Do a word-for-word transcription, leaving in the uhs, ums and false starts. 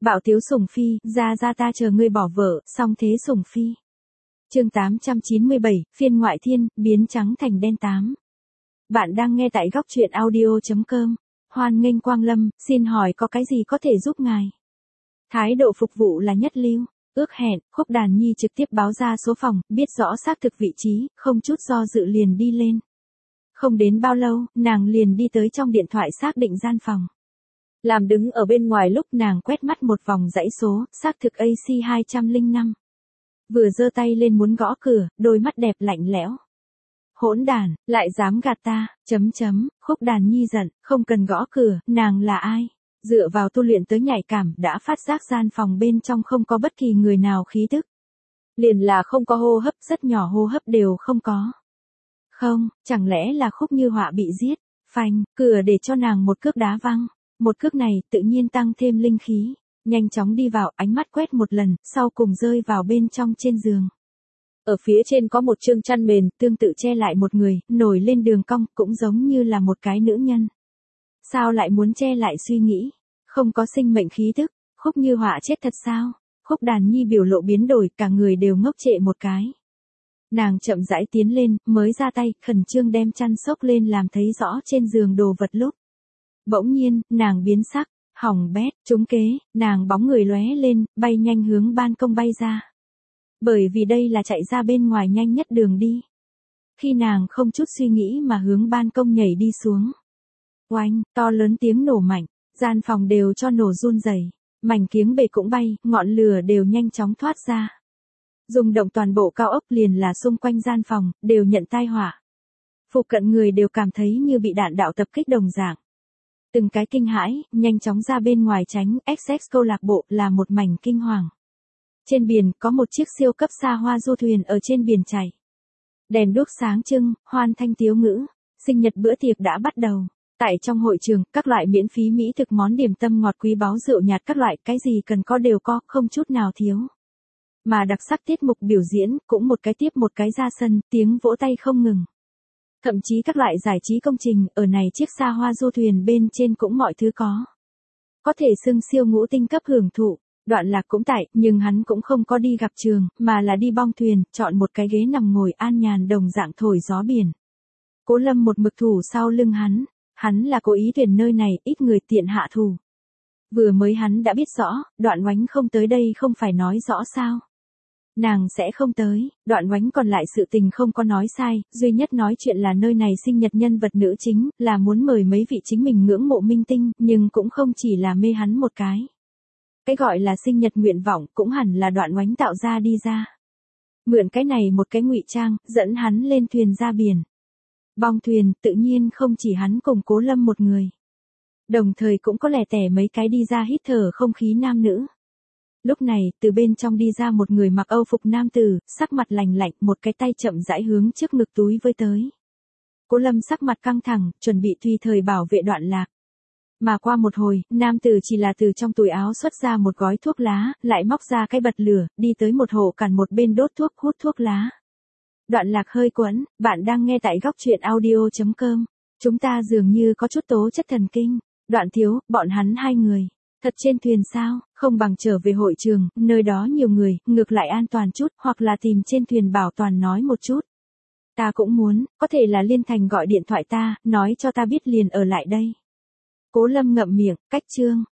Bạo tiếu sủng phi, ra ra ta chờ ngươi bỏ vợ, song thế sủng phi. Chương tám trăm chín mươi bảy, phiên ngoại thiên, biến trắng thành đen tám. Bạn đang nghe tại góc truyện audio chấm com. Hoan nghênh quang lâm, xin hỏi có cái gì có thể giúp ngài? Thái độ phục vụ là nhất lưu. Ước hẹn, Khúc Đàn Nhi trực tiếp báo ra số phòng, biết rõ xác thực vị trí, không chút do dự liền đi lên. Không đến bao lâu, nàng liền đi tới trong điện thoại xác định gian phòng. Làm đứng ở bên ngoài lúc nàng quét mắt một vòng dãy số, xác thực A C hai không năm. Vừa giơ tay lên muốn gõ cửa, đôi mắt đẹp lạnh lẽo. Hỗn đàn, lại dám gạt ta, chấm chấm, Khúc Đàn Nhi giận, không cần gõ cửa, nàng là ai? Dựa vào tu luyện tới nhạy cảm đã phát giác gian phòng bên trong không có bất kỳ người nào khí tức. Liền là không có hô hấp, rất nhỏ hô hấp đều không có. Không, chẳng lẽ là Khúc Như Họa bị giết? Phanh, cửa để cho nàng một cước đá văng. Một cước này tự nhiên tăng thêm linh khí. Nhanh chóng đi vào, ánh mắt quét một lần, sau cùng rơi vào bên trong trên giường. Ở phía trên có một chương chăn mền, tương tự che lại một người, nổi lên đường cong, cũng giống như là một cái nữ nhân. Sao lại muốn che lại suy nghĩ? Không có sinh mệnh khí tức, Khúc Như Họa chết thật sao? Khúc Đàn Nhi biểu lộ biến đổi, cả người đều ngốc trệ một cái. Nàng chậm rãi tiến lên, mới ra tay, khẩn trương đem chăn xốc lên làm thấy rõ trên giường đồ vật lúc. Bỗng nhiên, nàng biến sắc, hỏng bét, trúng kế, nàng bóng người lóe lên, bay nhanh hướng ban công bay ra. Bởi vì đây là chạy ra bên ngoài nhanh nhất đường đi. Khi nàng không chút suy nghĩ mà hướng ban công nhảy đi xuống. Oanh, to lớn tiếng nổ mạnh, gian phòng đều cho nổ run rẩy, mảnh kiếng bể cũng bay, ngọn lửa đều nhanh chóng thoát ra. Rung động toàn bộ cao ốc liền là xung quanh gian phòng, đều nhận tai họa. Phụ cận người đều cảm thấy như bị đạn đạo tập kích đồng dạng. Từng cái kinh hãi, nhanh chóng ra bên ngoài tránh, ích ét câu lạc bộ là một mảnh kinh hoàng. Trên biển có một chiếc siêu cấp xa hoa du thuyền ở trên biển chảy. Đèn đuốc sáng trưng, hoan thanh tiếu ngữ, sinh nhật bữa tiệc đã bắt đầu. Tại trong hội trường, các loại miễn phí mỹ thực món điểm tâm ngọt quý báu rượu nhạt các loại, cái gì cần có đều có, không chút nào thiếu. Mà đặc sắc tiết mục biểu diễn, cũng một cái tiếp một cái ra sân, tiếng vỗ tay không ngừng. Thậm chí các loại giải trí công trình, ở này chiếc xa hoa du thuyền bên trên cũng mọi thứ có. Có thể xưng siêu ngũ tinh cấp hưởng thụ, Đoạn Lạc cũng tại, nhưng hắn cũng không có đi gặp trường, mà là đi bong thuyền, chọn một cái ghế nằm ngồi an nhàn đồng dạng thổi gió biển. Cố Lâm một mực thủ sau lưng hắn, hắn là cố ý tuyển nơi này, ít người tiện hạ thủ. Vừa mới hắn đã biết rõ, Đoạn Oánh không tới đây không phải nói rõ sao. Nàng sẽ không tới, Đoạn Oánh còn lại sự tình không có nói sai, duy nhất nói chuyện là nơi này sinh nhật nhân vật nữ chính, là muốn mời mấy vị chính mình ngưỡng mộ minh tinh, nhưng cũng không chỉ là mê hắn một cái. Cái gọi là sinh nhật nguyện vọng cũng hẳn là Đoạn Oánh tạo ra đi ra. Mượn cái này một cái ngụy trang, dẫn hắn lên thuyền ra biển. Bong thuyền, tự nhiên không chỉ hắn cùng Cố Lâm một người. Đồng thời cũng có lẻ tẻ mấy cái đi ra hít thở không khí nam nữ. Lúc này, từ bên trong đi ra một người mặc âu phục nam tử, sắc mặt lành lạnh, một cái tay chậm rãi hướng trước ngực túi với tới. Cố Lâm sắc mặt căng thẳng, chuẩn bị tùy thời bảo vệ Đoạn Lạc. Mà qua một hồi, nam tử chỉ là từ trong túi áo xuất ra một gói thuốc lá, lại móc ra cái bật lửa, đi tới một hộ cản một bên đốt thuốc hút thuốc lá. Đoạn Lạc hơi quẫn, bạn đang nghe tại góc truyện audio chấm com. Chúng ta dường như có chút tố chất thần kinh. Đoạn thiếu, bọn hắn hai người. Thật trên thuyền sao, không bằng trở về hội trường, nơi đó nhiều người, ngược lại an toàn chút, hoặc là tìm trên thuyền bảo toàn nói một chút. Ta cũng muốn, có thể là Liên Thành gọi điện thoại ta, nói cho ta biết liền ở lại đây. Cố Lâm ngậm miệng, cách chương,